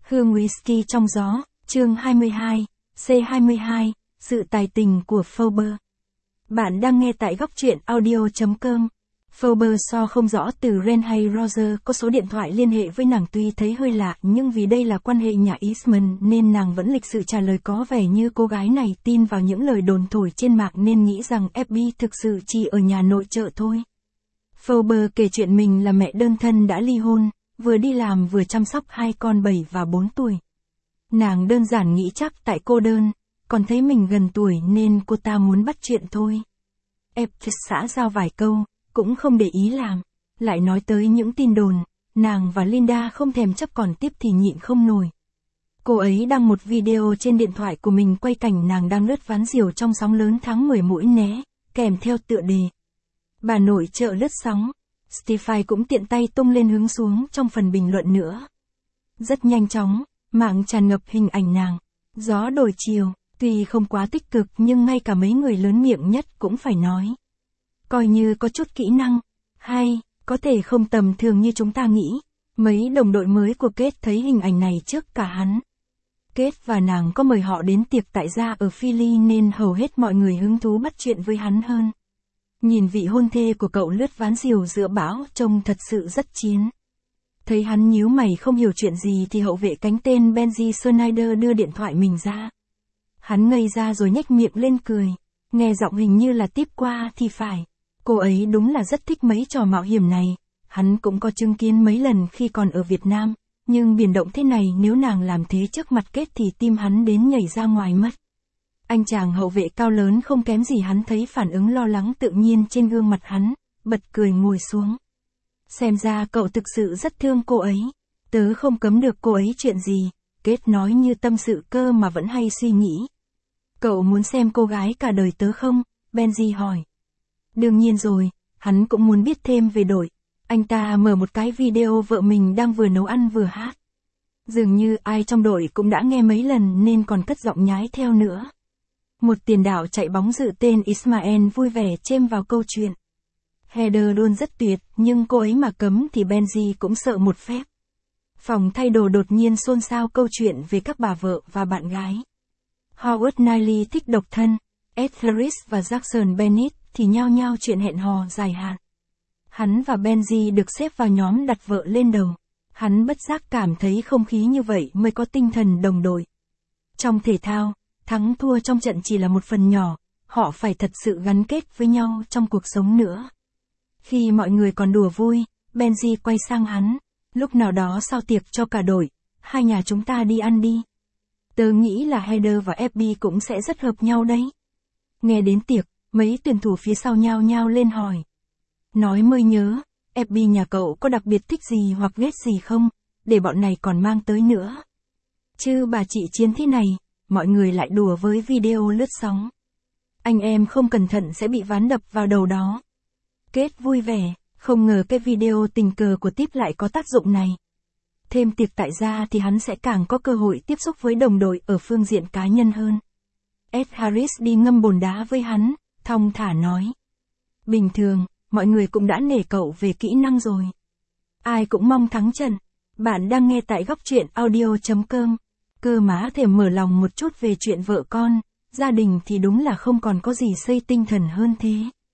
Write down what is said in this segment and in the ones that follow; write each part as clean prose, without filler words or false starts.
Hương whisky trong gió, chương 22, C22, sự tài tình của Forbes. Bạn đang nghe tại góc truyện audio.com. Forbes so không rõ từ Ren hay Roger có số điện thoại liên hệ với nàng tuy thấy hơi lạ nhưng vì đây là quan hệ nhà Eastman nên nàng vẫn lịch sự trả lời có vẻ như cô gái này tin vào những lời đồn thổi trên mạng nên nghĩ rằng FBI thực sự chỉ ở nhà nội trợ thôi. Forbes kể chuyện mình là mẹ đơn thân đã ly hôn, vừa đi làm vừa chăm sóc hai con 7 và 4 tuổi. Nàng đơn giản nghĩ chắc tại cô đơn, còn thấy mình gần tuổi nên cô ta muốn bắt chuyện thôi. FBI xã giao vài câu, cũng không để ý làm, lại nói tới những tin đồn, nàng và Linda không thèm chấp còn tiếp thì nhịn không nổi. Cô ấy đăng một video trên điện thoại của mình quay cảnh nàng đang lướt ván diều trong sóng lớn tháng 10 mũi né, kèm theo tựa đề. Bà nội trợ lướt sóng. Stephen cũng tiện tay tung lên hướng xuống trong phần bình luận nữa. Rất nhanh chóng, mạng tràn ngập hình ảnh nàng. Gió đổi chiều, tuy không quá tích cực nhưng ngay cả mấy người lớn miệng nhất cũng phải nói. Coi như có chút kỹ năng, hay, có thể không tầm thường như chúng ta nghĩ. Mấy đồng đội mới của Kate thấy hình ảnh này trước cả hắn. Kate và nàng có mời họ đến tiệc tại gia ở Philly nên hầu hết mọi người hứng thú bắt chuyện với hắn hơn. Nhìn vị hôn thê của cậu lướt ván diều giữa bão trông thật sự rất chiến. Thấy hắn nhíu mày không hiểu chuyện gì thì hậu vệ cánh tên Benji Snyder đưa điện thoại mình ra. Hắn ngây ra rồi nhếch miệng lên cười. Nghe giọng hình như là tiếp qua thì phải. Cô ấy đúng là rất thích mấy trò mạo hiểm này. Hắn cũng có chứng kiến mấy lần khi còn ở Việt Nam. Nhưng biển động thế này nếu nàng làm thế trước mặt Kết thì tim hắn đến nhảy ra ngoài mất. Anh chàng hậu vệ cao lớn không kém gì hắn thấy phản ứng lo lắng tự nhiên trên gương mặt hắn, bật cười ngồi xuống. Xem ra cậu thực sự rất thương cô ấy. Tớ không cấm được cô ấy chuyện gì, Kết nói như tâm sự cơ mà vẫn hay suy nghĩ. Cậu muốn xem cô gái cả đời tớ không? Benji hỏi. Đương nhiên rồi, hắn cũng muốn biết thêm về đội. Anh ta mở một cái video vợ mình đang vừa nấu ăn vừa hát. Dường như ai trong đội cũng đã nghe mấy lần nên còn cất giọng nhái theo nữa. Một tiền đạo chạy bóng dự tên Ismael vui vẻ chêm vào câu chuyện. Heather luôn rất tuyệt, nhưng cô ấy mà cấm thì Benji cũng sợ một phép. Phòng thay đồ đột nhiên xôn xao câu chuyện về các bà vợ và bạn gái. Howard Knightley thích độc thân, Ed Harris và Jackson Bennett thì nhao nhao chuyện hẹn hò dài hạn. Hắn và Benji được xếp vào nhóm đặt vợ lên đầu. Hắn bất giác cảm thấy không khí như vậy mới có tinh thần đồng đội. Trong thể thao, thắng thua trong trận chỉ là một phần nhỏ, họ phải thật sự gắn kết với nhau trong cuộc sống nữa. Khi mọi người còn đùa vui, Benji quay sang hắn, lúc nào đó sau tiệc cho cả đội, hai nhà chúng ta đi ăn đi. Tớ nghĩ là Heather và FBI cũng sẽ rất hợp nhau đấy. Nghe đến tiệc, mấy tuyển thủ phía sau nhao nhao lên hỏi. Nói mới nhớ, FBI nhà cậu có đặc biệt thích gì hoặc ghét gì không, để bọn này còn mang tới nữa. Chứ bà chị chiến thế này. Mọi người lại đùa với video lướt sóng. Anh em không cẩn thận sẽ bị ván đập vào đầu đó. Kết vui vẻ, không ngờ cái video tình cờ của Tiếp lại có tác dụng này. Thêm tiệc tại gia thì hắn sẽ càng có cơ hội tiếp xúc với đồng đội ở phương diện cá nhân hơn. Ed Harris đi ngâm bồn đá với hắn, thong thả nói. Bình thường, mọi người cũng đã nể cậu về kỹ năng rồi. Ai cũng mong thắng trận. Bạn đang nghe tại góc truyện audio.com. Cơ má thèm mở lòng một chút về chuyện vợ con, gia đình thì đúng là không còn có gì xây tinh thần hơn thế.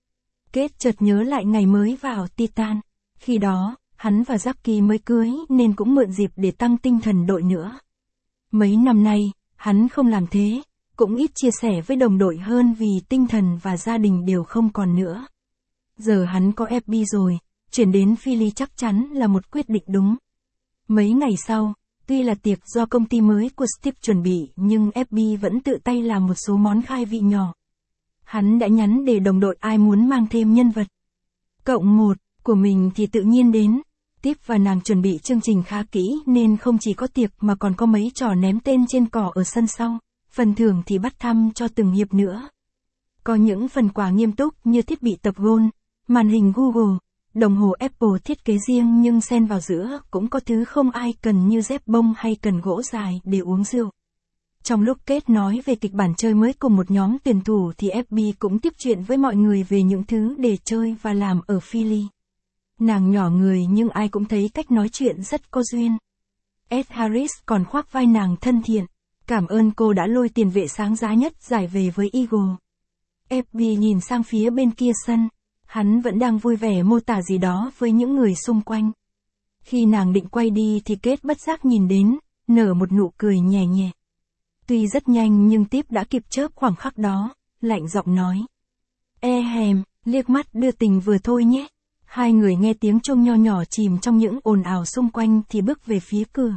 Kết chợt nhớ lại ngày mới vào Titan, khi đó, hắn và Jackie mới cưới nên cũng mượn dịp để tăng tinh thần đội nữa. Mấy năm nay, hắn không làm thế, cũng ít chia sẻ với đồng đội hơn vì tinh thần và gia đình đều không còn nữa. Giờ hắn có FBI rồi, chuyển đến Philly chắc chắn là một quyết định đúng. Mấy ngày sau, tuy là tiệc do công ty mới của Steve chuẩn bị nhưng FBI vẫn tự tay làm một số món khai vị nhỏ. Hắn đã nhắn để đồng đội ai muốn mang thêm nhân vật. Cộng 1 của mình thì tự nhiên đến. Tiếp và nàng chuẩn bị chương trình khá kỹ nên không chỉ có tiệc mà còn có mấy trò ném tên trên cỏ ở sân sau. Phần thưởng thì bắt thăm cho từng hiệp nữa. Có những phần quà nghiêm túc như thiết bị tập golf, màn hình Google, đồng hồ Apple thiết kế riêng nhưng xen vào giữa cũng có thứ không ai cần như dép bông hay cần gỗ dài để uống rượu. Trong lúc Kết nói về kịch bản chơi mới cùng một nhóm tuyển thủ thì FBI cũng tiếp chuyện với mọi người về những thứ để chơi và làm ở Philly. Nàng nhỏ người nhưng ai cũng thấy cách nói chuyện rất có duyên. Ed Harris còn khoác vai nàng thân thiện. Cảm ơn cô đã lôi tiền vệ sáng giá nhất giải về với Eagle. FB nhìn sang phía bên kia sân. Hắn vẫn đang vui vẻ mô tả gì đó với những người xung quanh. Khi nàng định quay đi thì Kate bất giác nhìn đến, nở một nụ cười nhẹ nhẹ. Tuy rất nhanh nhưng Tiếp đã kịp chớp khoảng khắc đó, lạnh giọng nói. Liếc mắt đưa tình vừa thôi nhé. Hai người nghe tiếng chuông nho nhỏ chìm trong những ồn ào xung quanh thì bước về phía cửa.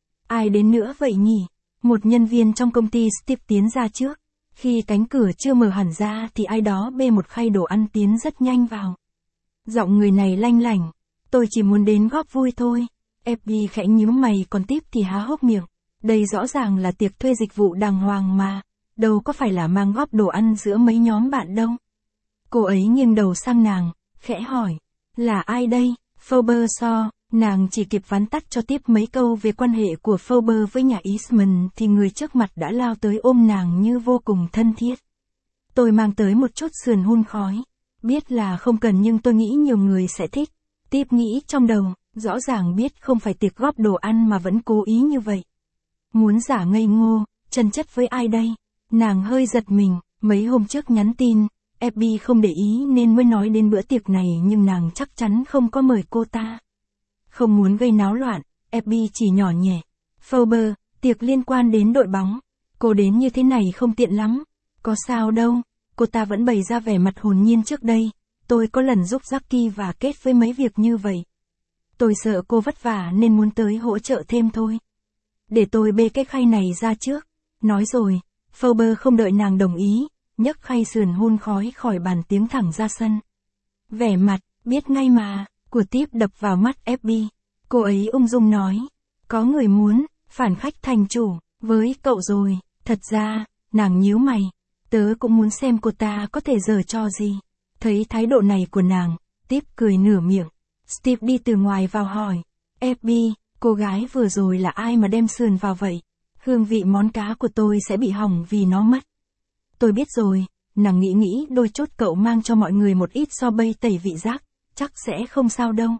Ai đến nữa vậy nhỉ? Một nhân viên trong công ty Steve tiến ra trước. Khi cánh cửa chưa mở hẳn ra thì ai đó bê một khay đồ ăn tiến rất nhanh vào. Giọng người này lanh lảnh. Tôi chỉ muốn đến góp vui thôi. FB khẽ nhíu mày còn Tiếp thì há hốc miệng. Đây rõ ràng là tiệc thuê dịch vụ đàng hoàng mà. Đâu có phải là mang góp đồ ăn giữa mấy nhóm bạn đâu. Cô ấy nghiêng đầu sang nàng, khẽ hỏi. Là ai đây? Phoebe Shaw. Nàng chỉ kịp vắn tắt cho Tiếp mấy câu về quan hệ của Phoebe với nhà Eastman thì người trước mặt đã lao tới ôm nàng như vô cùng thân thiết. Tôi mang tới một chút sườn hun khói. Biết là không cần nhưng tôi nghĩ nhiều người sẽ thích. Tiếp nghĩ trong đầu, rõ ràng biết không phải tiệc góp đồ ăn mà vẫn cố ý như vậy. Muốn giả ngây ngô, chân chất với ai đây? Nàng hơi giật mình, mấy hôm trước nhắn tin, FB không để ý nên mới nói đến bữa tiệc này nhưng nàng chắc chắn không có mời cô ta. Không muốn gây náo loạn, FB chỉ nhỏ nhẹ. Phoebe, tiệc liên quan đến đội bóng. Cô đến như thế này không tiện lắm. Có sao đâu, cô ta vẫn bày ra vẻ mặt hồn nhiên trước đây. Tôi có lần giúp Jackie và kết với mấy việc như vậy. Tôi sợ cô vất vả nên muốn tới hỗ trợ thêm thôi. Để tôi bê cái khay này ra trước. Nói rồi, Phoebe không đợi nàng đồng ý, nhấc khay sườn hun khói khỏi bàn tiến thẳng ra sân. Vẻ mặt, biết ngay mà, của Tiếp đập vào mắt FB. Cô ấy ung dung nói. Có người muốn, phản khách thành chủ, với cậu rồi. Thật ra, nàng nhíu mày. Tớ cũng muốn xem cô ta có thể giở trò gì. Thấy thái độ này của nàng, Tiếp cười nửa miệng. Steve đi từ ngoài vào hỏi. FB, cô gái vừa rồi là ai mà đem sườn vào vậy? Hương vị món cá của tôi sẽ bị hỏng vì nó mất. Tôi biết rồi, nàng nghĩ đôi chút cậu mang cho mọi người một ít so bay tẩy vị giác, chắc sẽ không sao đâu.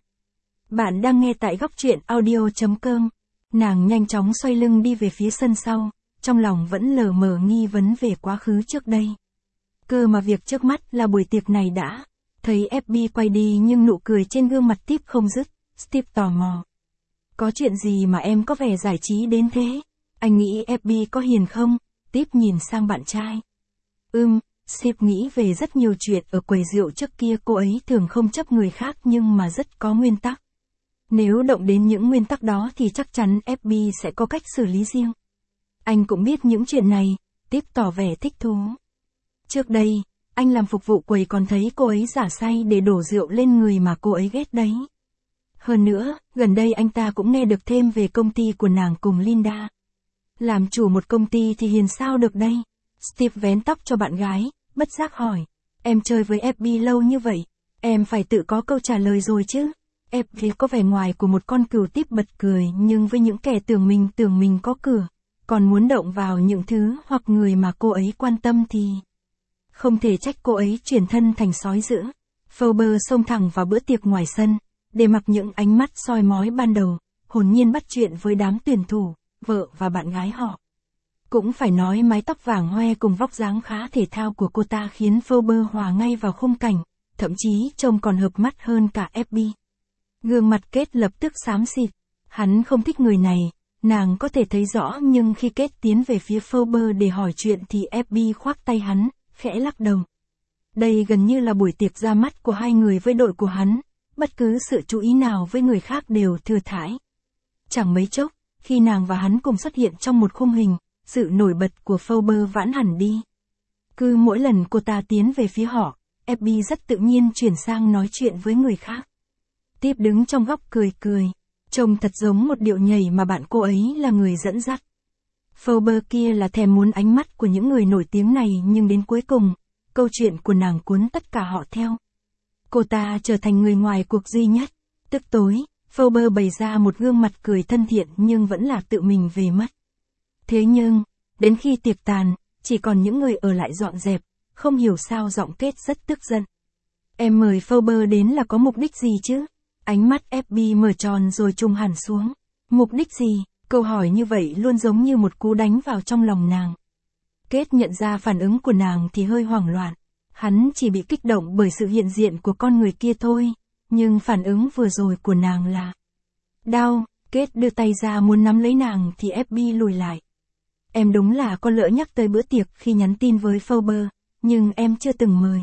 Bạn đang nghe tại góc truyện audio.com. Nàng nhanh chóng xoay lưng đi về phía sân sau, trong lòng vẫn lờ mờ nghi vấn về quá khứ trước đây. Cơ mà việc trước mắt là buổi tiệc này đã. Thấy FB quay đi nhưng nụ cười trên gương mặt Tiếp không dứt, Steve tò mò. Có chuyện gì mà em có vẻ giải trí đến thế? Anh nghĩ FB có hiền không? Tiếp nhìn sang bạn trai. Steve nghĩ về rất nhiều chuyện ở quầy rượu trước kia cô ấy thường không chấp người khác nhưng mà rất có nguyên tắc. Nếu động đến những nguyên tắc đó thì chắc chắn FB sẽ có cách xử lý riêng. Anh cũng biết những chuyện này, Tiếp tỏ vẻ thích thú. Trước đây, anh làm phục vụ quầy còn thấy cô ấy giả say để đổ rượu lên người mà cô ấy ghét đấy. Hơn nữa, gần đây anh ta cũng nghe được thêm về công ty của nàng cùng Linda. Làm chủ một công ty thì hiền sao được đây? Steve vén tóc cho bạn gái, bất giác hỏi. Em chơi với FB lâu như vậy, em phải tự có câu trả lời rồi chứ. FB có vẻ ngoài của một con cừu. Tiếp bật cười nhưng với những kẻ tưởng mình có cửa, còn muốn động vào những thứ hoặc người mà cô ấy quan tâm thì... Không thể trách cô ấy chuyển thân thành sói dữ. Phoebe xông thẳng vào bữa tiệc ngoài sân, để mặc những ánh mắt soi mói ban đầu, hồn nhiên bắt chuyện với đám tuyển thủ, vợ và bạn gái họ. Cũng phải nói mái tóc vàng hoe cùng vóc dáng khá thể thao của cô ta khiến Phoebe hòa ngay vào khung cảnh, thậm chí trông còn hợp mắt hơn cả FB. Gương mặt Kate lập tức xám xịt. Hắn không thích người này, nàng có thể thấy rõ nhưng khi Kate tiến về phía Phoebe để hỏi chuyện thì FB khoác tay hắn, khẽ lắc đầu. Đây gần như là buổi tiệc ra mắt của hai người với đội của hắn, bất cứ sự chú ý nào với người khác đều thừa thãi. Chẳng mấy chốc, khi nàng và hắn cùng xuất hiện trong một khung hình, sự nổi bật của Phoebe vãn hẳn đi. Cứ mỗi lần cô ta tiến về phía họ, FB rất tự nhiên chuyển sang nói chuyện với người khác. Tiếp đứng trong góc cười, trông thật giống một điệu nhảy mà bạn cô ấy là người dẫn dắt. Phoebe kia là thèm muốn ánh mắt của những người nổi tiếng này nhưng đến cuối cùng, câu chuyện của nàng cuốn tất cả họ theo. Cô ta trở thành người ngoài cuộc duy nhất. Tức tối, Phoebe bày ra một gương mặt cười thân thiện nhưng vẫn là tự mình về mất. Thế nhưng, đến khi tiệc tàn, chỉ còn những người ở lại dọn dẹp, không hiểu sao giọng Kate rất tức giận. Em mời Phoebe đến là có mục đích gì chứ? Ánh mắt FB mở tròn rồi trùng hẳn xuống. Mục đích gì? Câu hỏi như vậy luôn giống như một cú đánh vào trong lòng nàng. Kết nhận ra phản ứng của nàng thì hơi hoảng loạn. Hắn chỉ bị kích động bởi sự hiện diện của con người kia thôi, nhưng phản ứng vừa rồi của nàng là đau. Kết đưa tay ra muốn nắm lấy nàng thì FB lùi lại. Em đúng là có lỡ nhắc tới bữa tiệc khi nhắn tin với Forbes, nhưng em chưa từng mời.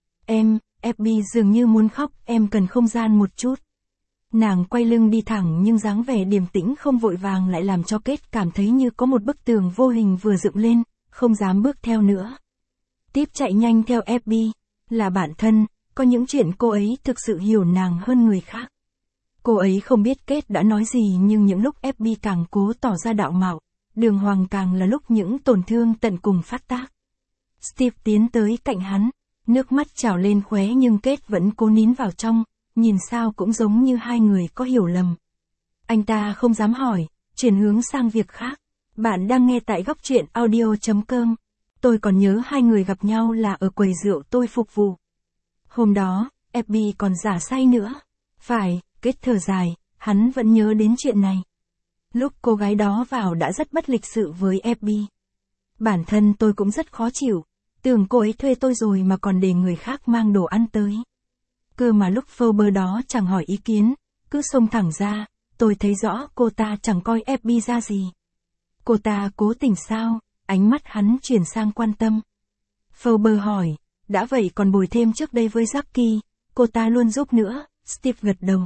FB dường như muốn khóc, em cần không gian một chút. Nàng quay lưng đi thẳng nhưng dáng vẻ điềm tĩnh không vội vàng lại làm cho Kết cảm thấy như có một bức tường vô hình vừa dựng lên, không dám bước theo nữa. Tiếp chạy nhanh theo FB, là bạn thân, có những chuyện cô ấy thực sự hiểu nàng hơn người khác. Cô ấy không biết Kết đã nói gì nhưng những lúc FB càng cố tỏ ra đạo mạo, đường hoàng càng là lúc những tổn thương tận cùng phát tác. Steve tiến tới cạnh hắn, nước mắt trào lên khóe nhưng Kết vẫn cố nín vào trong, nhìn sao cũng giống như hai người có hiểu lầm. Anh ta không dám hỏi, chuyển hướng sang việc khác. Bạn đang nghe tại góc truyện audio.com. Tôi còn nhớ hai người gặp nhau là ở quầy rượu tôi phục vụ. Hôm đó, FB còn giả say nữa. Phải, Kết thở dài, hắn vẫn nhớ đến chuyện này. Lúc cô gái đó vào đã rất bất lịch sự với FB. Bản thân tôi cũng rất khó chịu, tưởng cô ấy thuê tôi rồi mà còn để người khác mang đồ ăn tới. Cơ mà lúc Forbes đó chẳng hỏi ý kiến, cứ xông thẳng ra, tôi thấy rõ cô ta chẳng coi FB ra gì. Cô ta cố tình sao? Ánh mắt hắn chuyển sang quan tâm. Forbes hỏi, đã vậy còn bồi thêm trước đây với Jackie, cô ta luôn giúp nữa, Steve gật đầu.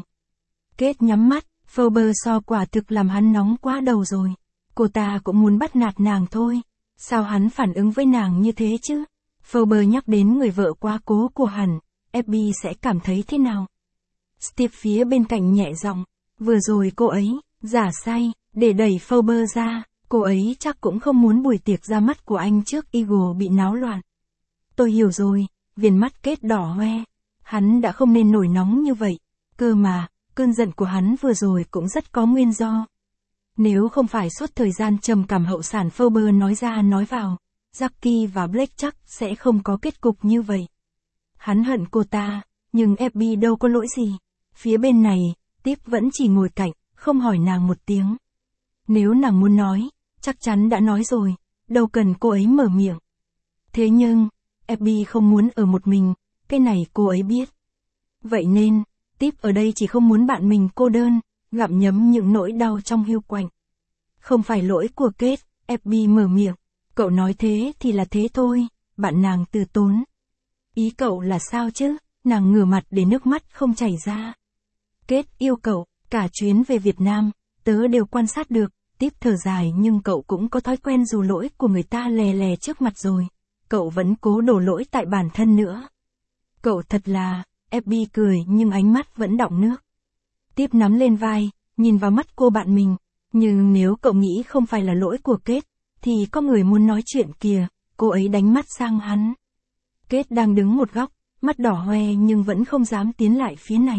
Kết nhắm mắt, Forbes so quả thực làm hắn nóng quá đầu rồi. Cô ta cũng muốn bắt nạt nàng thôi. Sao hắn phản ứng với nàng như thế chứ? Forbes nhắc đến người vợ quá cố của hắn, FB sẽ cảm thấy thế nào? Steve phía bên cạnh nhẹ giọng, vừa rồi cô ấy, giả say, để đẩy Forbes ra, cô ấy chắc cũng không muốn buổi tiệc ra mắt của anh trước Eagle bị náo loạn. Tôi hiểu rồi, viền mắt Kết đỏ hoe. Hắn đã không nên nổi nóng như vậy, cơ mà, cơn giận của hắn vừa rồi cũng rất có nguyên do. Nếu không phải suốt thời gian trầm cảm hậu sản Forbes nói ra nói vào, Jackie và Blake chắc sẽ không có kết cục như vậy. Hắn hận cô ta, nhưng FB đâu có lỗi gì. Phía bên này, Tiếp vẫn chỉ ngồi cạnh, không hỏi nàng một tiếng. Nếu nàng muốn nói, chắc chắn đã nói rồi, đâu cần cô ấy mở miệng. Thế nhưng, FB không muốn ở một mình, cái này cô ấy biết. Vậy nên, Tiếp ở đây chỉ không muốn bạn mình cô đơn, gặm nhấm những nỗi đau trong hiu quạnh. Không phải lỗi của Kết, FB mở miệng. Cậu nói thế thì là thế thôi, bạn nàng từ tốn. Ý cậu là sao chứ? Nàng ngửa mặt để nước mắt không chảy ra. Kết yêu cậu, cả chuyến về Việt Nam, tớ đều quan sát được, Tiếp thở dài nhưng cậu cũng có thói quen dù lỗi của người ta lè lè trước mặt rồi. Cậu vẫn cố đổ lỗi tại bản thân nữa. Cậu thật là, FB cười nhưng ánh mắt vẫn đọng nước. Tiếp nắm lên vai, nhìn vào mắt cô bạn mình. Nhưng nếu cậu nghĩ không phải là lỗi của Kết, thì có người muốn nói chuyện kìa, cô ấy đánh mắt sang hắn. Kết đang đứng một góc, mắt đỏ hoe nhưng vẫn không dám tiến lại phía này.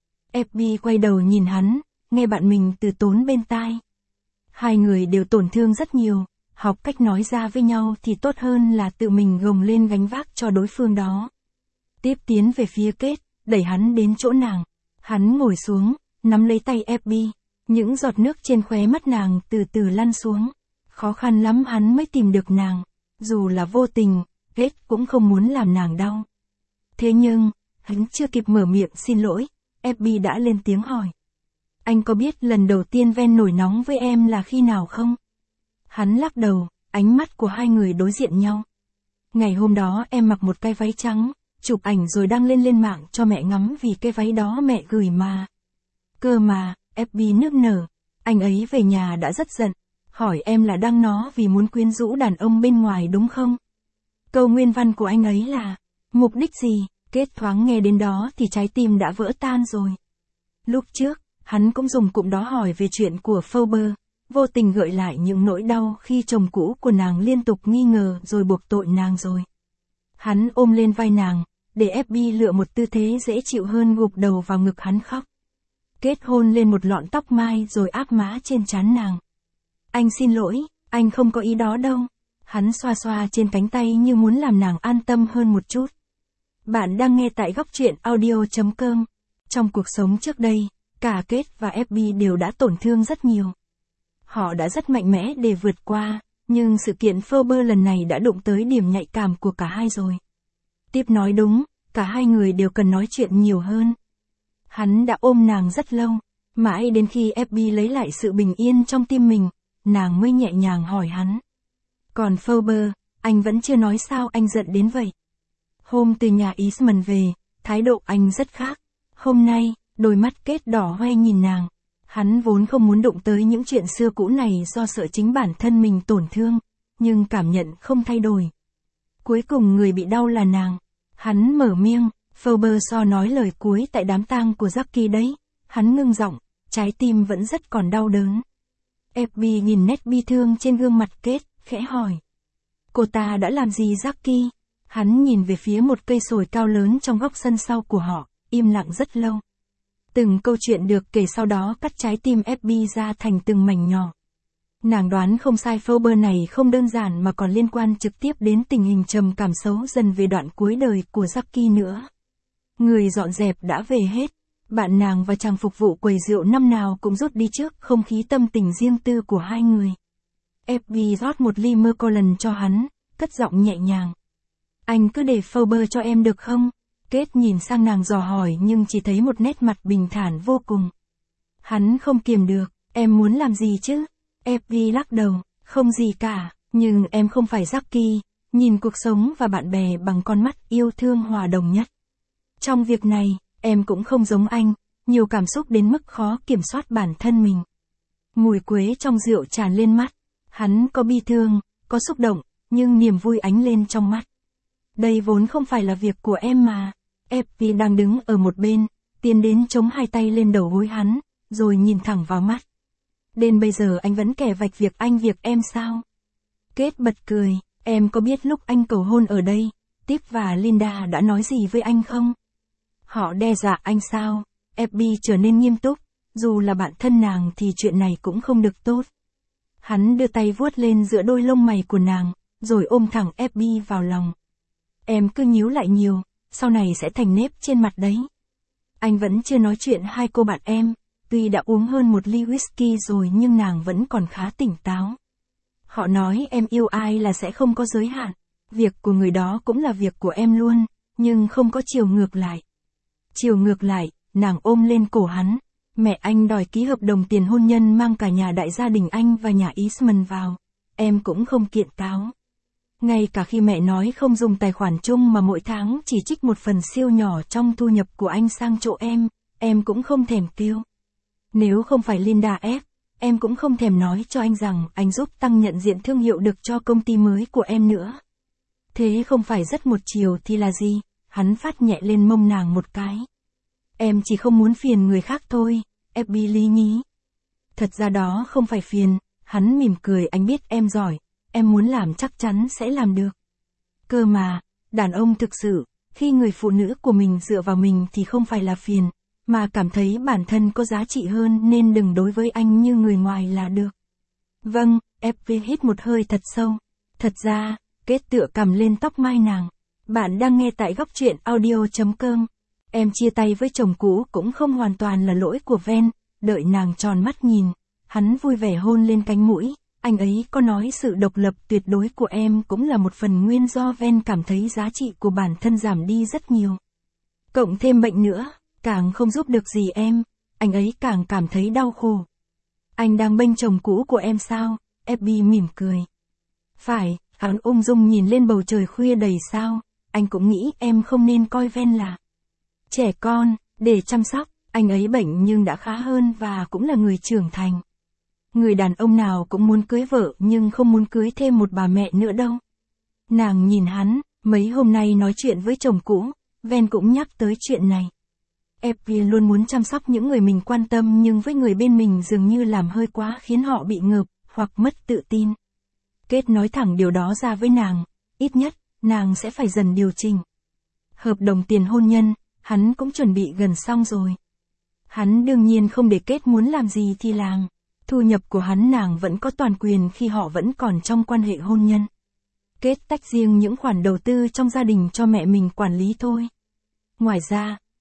FB quay đầu nhìn hắn, nghe bạn mình từ tốn bên tai. Hai người đều tổn thương rất nhiều, học cách nói ra với nhau thì tốt hơn là tự mình gồng lên gánh vác cho đối phương đó. Tiếp tiến về phía Kết, đẩy hắn đến chỗ nàng. Hắn ngồi xuống, nắm lấy tay FB. Những giọt nước trên khóe mắt nàng từ từ lăn xuống. Khó khăn lắm hắn mới tìm được nàng. Dù là vô tình, Kết cũng không muốn làm nàng đau. Thế nhưng, hắn chưa kịp mở miệng xin lỗi, FB đã lên tiếng hỏi. Anh có biết lần đầu tiên Ven nổi nóng với em là khi nào không? Hắn lắc đầu, ánh mắt của hai người đối diện nhau. Ngày hôm đó em mặc một cái váy trắng, chụp ảnh rồi đăng lên mạng cho mẹ ngắm vì cái váy đó mẹ gửi mà. Cơ mà, FB nức nở, anh ấy về nhà đã rất giận, hỏi em là đăng nó vì muốn quyến rũ đàn ông bên ngoài đúng không? Câu nguyên văn của anh ấy là, mục đích gì? Kết thoáng nghe đến đó thì trái tim đã vỡ tan rồi. Lúc trước, hắn cũng dùng cụm đó hỏi về chuyện của Forbes, vô tình gợi lại những nỗi đau khi chồng cũ của nàng liên tục nghi ngờ rồi buộc tội nàng rồi. Hắn ôm lên vai nàng, để FB lựa một tư thế dễ chịu hơn gục đầu vào ngực hắn khóc. Kết hôn lên một lọn tóc mai rồi áp má trên trán nàng. Anh xin lỗi, anh không có ý đó đâu. Hắn xoa xoa trên cánh tay như muốn làm nàng an tâm hơn một chút. Bạn đang nghe tại góc truyện audio.com. Trong cuộc sống trước đây, cả Kết và FB đều đã tổn thương rất nhiều. Họ đã rất mạnh mẽ để vượt qua, nhưng sự kiện Forbes lần này đã đụng tới điểm nhạy cảm của cả hai rồi. Tiếp nói đúng, cả hai người đều cần nói chuyện nhiều hơn. Hắn đã ôm nàng rất lâu, mãi đến khi FB lấy lại sự bình yên trong tim mình, nàng mới nhẹ nhàng hỏi hắn. Còn Forbes, anh vẫn chưa nói sao anh giận đến vậy. Hôm từ nhà Eastman về, thái độ anh rất khác. Hôm nay, đôi mắt Kết đỏ hoe nhìn nàng. Hắn vốn không muốn đụng tới những chuyện xưa cũ này do sợ chính bản thân mình tổn thương, nhưng cảm nhận không thay đổi. Cuối cùng người bị đau là nàng. Hắn mở miệng, Forbes so nói lời cuối tại đám tang của Jackie đấy. Hắn ngưng giọng, trái tim vẫn rất còn đau đớn. FB nhìn nét bi thương trên gương mặt Kết, khẽ hỏi. Cô ta đã làm gì Jackie? Hắn nhìn về phía một cây sồi cao lớn trong góc sân sau của họ, im lặng rất lâu. Từng câu chuyện được kể sau đó cắt trái tim FB ra thành từng mảnh nhỏ. Nàng đoán không sai, Forbes này không đơn giản mà còn liên quan trực tiếp đến tình hình trầm cảm xấu dần về đoạn cuối đời của Jackie nữa. Người dọn dẹp đã về hết. Bạn nàng và chàng phục vụ quầy rượu năm nào cũng rút đi trước không khí tâm tình riêng tư của hai người. FB rót một ly Macallan cho hắn, cất giọng nhẹ nhàng. Anh cứ để Forbes cho em được không? Kết nhìn sang nàng dò hỏi nhưng chỉ thấy một nét mặt bình thản vô cùng. Hắn không kiềm được, em muốn làm gì chứ? FB lắc đầu, không gì cả, nhưng em không phải Jackie, nhìn cuộc sống và bạn bè bằng con mắt yêu thương hòa đồng nhất. Trong việc này, em cũng không giống anh, nhiều cảm xúc đến mức khó kiểm soát bản thân mình. Mùi quế trong rượu tràn lên mắt, hắn có bi thương, có xúc động, nhưng niềm vui ánh lên trong mắt. Đây vốn không phải là việc của em mà. FP đang đứng ở một bên, tiến đến chống hai tay lên đầu gối hắn, rồi nhìn thẳng vào mắt. Đến bây giờ anh vẫn kẻ vạch việc em sao? Kết bật cười, em có biết lúc anh cầu hôn ở đây, Tip và Linda đã nói gì với anh không? Họ đe dọa anh sao? FB trở nên nghiêm túc, dù là bạn thân nàng thì chuyện này cũng không được tốt. Hắn đưa tay vuốt lên giữa đôi lông mày của nàng, rồi ôm thẳng FB vào lòng. Em cứ nhíu lại nhiều, sau này sẽ thành nếp trên mặt đấy. Anh vẫn chưa nói chuyện hai cô bạn em, tuy đã uống hơn một ly whisky rồi nhưng nàng vẫn còn khá tỉnh táo. Họ nói em yêu ai là sẽ không có giới hạn, việc của người đó cũng là việc của em luôn, nhưng không có chiều ngược lại. Chiều ngược lại, nàng ôm lên cổ hắn, mẹ anh đòi ký hợp đồng tiền hôn nhân mang cả nhà đại gia đình anh và nhà Eastman vào, em cũng không kiện cáo. Ngay cả khi mẹ nói không dùng tài khoản chung mà mỗi tháng chỉ trích một phần siêu nhỏ trong thu nhập của anh sang chỗ em cũng không thèm kêu. Nếu không phải Linda ép, em cũng không thèm nói cho anh rằng anh giúp tăng nhận diện thương hiệu được cho công ty mới của em nữa. Thế không phải rất một chiều thì là gì? Hắn phát nhẹ lên mông nàng một cái. Em chỉ không muốn phiền người khác thôi, FB lý nhí. Thật ra đó không phải phiền, hắn mỉm cười, anh biết em giỏi, em muốn làm chắc chắn sẽ làm được. Cơ mà, đàn ông thực sự, khi người phụ nữ của mình dựa vào mình thì không phải là phiền, mà cảm thấy bản thân có giá trị hơn nên đừng đối với anh như người ngoài là được. Vâng, FV hít một hơi thật sâu. Thật ra, Kết tựa cầm lên tóc mai nàng. Bạn đang nghe tại góc truyện audio.com. Em chia tay với chồng cũ cũng không hoàn toàn là lỗi của Ven, đợi nàng tròn mắt nhìn. Hắn vui vẻ hôn lên cánh mũi, anh ấy có nói sự độc lập tuyệt đối của em cũng là một phần nguyên do Ven cảm thấy giá trị của bản thân giảm đi rất nhiều. Cộng thêm bệnh nữa, càng không giúp được gì em, anh ấy càng cảm thấy đau khổ. Anh đang bênh chồng cũ của em sao? FB mỉm cười. Phải, hắn ung dung nhìn lên bầu trời khuya đầy sao, anh cũng nghĩ em không nên coi Ven là trẻ con, để chăm sóc, anh ấy bệnh nhưng đã khá hơn và cũng là người trưởng thành. Người đàn ông nào cũng muốn cưới vợ nhưng không muốn cưới thêm một bà mẹ nữa đâu. Nàng nhìn hắn, mấy hôm nay nói chuyện với chồng cũ, Ven cũng nhắc tới chuyện này. FV luôn muốn chăm sóc những người mình quan tâm nhưng với người bên mình dường như làm hơi quá khiến họ bị ngợp, hoặc mất tự tin. Kết nói thẳng điều đó ra với nàng, ít nhất, nàng sẽ phải dần điều chỉnh. Hợp đồng tiền hôn nhân, hắn cũng chuẩn bị gần xong rồi. Hắn đương nhiên không để Kết muốn làm gì thì làm. Thu nhập của hắn nàng vẫn có toàn quyền khi họ vẫn còn trong quan hệ hôn nhân. Kết tách riêng những khoản đầu tư trong gia đình cho mẹ mình quản lý thôi. Ngoài ra,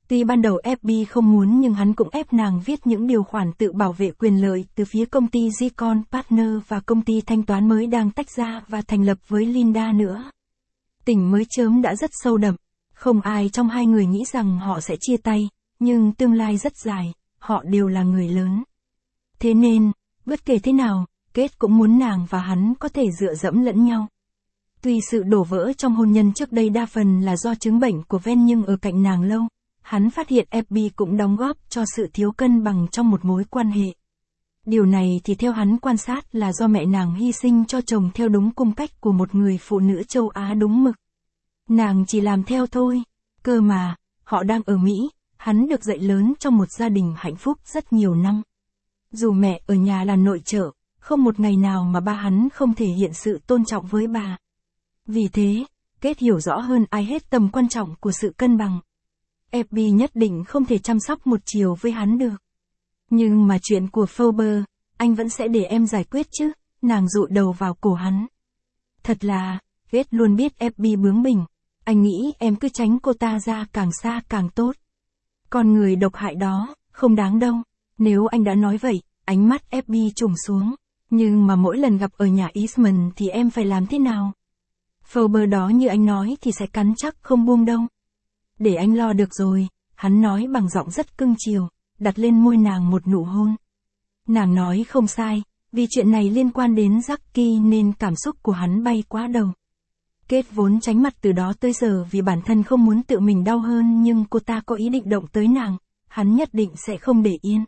Tuy ban đầu FB không muốn nhưng hắn cũng ép nàng viết những điều khoản tự bảo vệ quyền lợi từ phía công ty Zicon Partner và công ty thanh toán mới đang tách ra và thành lập với Linda nữa. Tình mới chớm đã rất sâu đậm, không ai trong hai người nghĩ rằng họ sẽ chia tay, nhưng tương lai rất dài, họ đều là người lớn. Thế nên, bất kể thế nào, Kate cũng muốn nàng và hắn có thể dựa dẫm lẫn nhau. Tuy sự đổ vỡ trong hôn nhân trước đây đa phần là do chứng bệnh của Ven nhưng ở cạnh nàng lâu, hắn phát hiện FB cũng đóng góp cho sự thiếu cân bằng trong một mối quan hệ. Điều này thì theo hắn quan sát là do mẹ nàng hy sinh cho chồng theo đúng cung cách của một người phụ nữ châu Á đúng mực. Nàng chỉ làm theo thôi, cơ mà, họ đang ở Mỹ, hắn được dạy lớn trong một gia đình hạnh phúc rất nhiều năm. Dù mẹ ở nhà là nội trợ, không một ngày nào mà ba hắn không thể hiện sự tôn trọng với bà. Vì thế, Kate hiểu rõ hơn ai hết tầm quan trọng của sự cân bằng. FB nhất định không thể chăm sóc một chiều với hắn được. Nhưng mà chuyện của Faber, anh vẫn sẽ để em giải quyết chứ, nàng dụi đầu vào cổ hắn. Thật là, Kate luôn biết FB bướng bỉnh, anh nghĩ em cứ tránh cô ta ra càng xa càng tốt. Con người độc hại đó, không đáng đâu. Nếu anh đã nói vậy, ánh mắt FB trùng xuống. Nhưng mà mỗi lần gặp ở nhà Eastman thì em phải làm thế nào? Faber đó như anh nói thì sẽ cắn chắc không buông đâu. Để anh lo được rồi, hắn nói bằng giọng rất cưng chiều, đặt lên môi nàng một nụ hôn. Nàng nói không sai, vì chuyện này liên quan đến Jackie nên cảm xúc của hắn bay quá đầu. Kate vốn tránh mặt từ đó tới giờ vì bản thân không muốn tự mình đau hơn nhưng cô ta có ý định động tới nàng, hắn nhất định sẽ không để yên.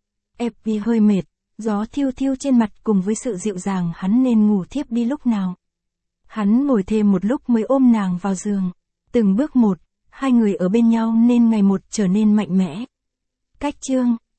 FB hơi mệt, gió thiêu thiêu trên mặt cùng với sự dịu dàng hắn nên ngủ thiếp đi lúc nào. Hắn ngồi thêm một lúc mới ôm nàng vào giường. Từng bước một, hai người ở bên nhau nên ngày một trở nên mạnh mẽ. Cách chương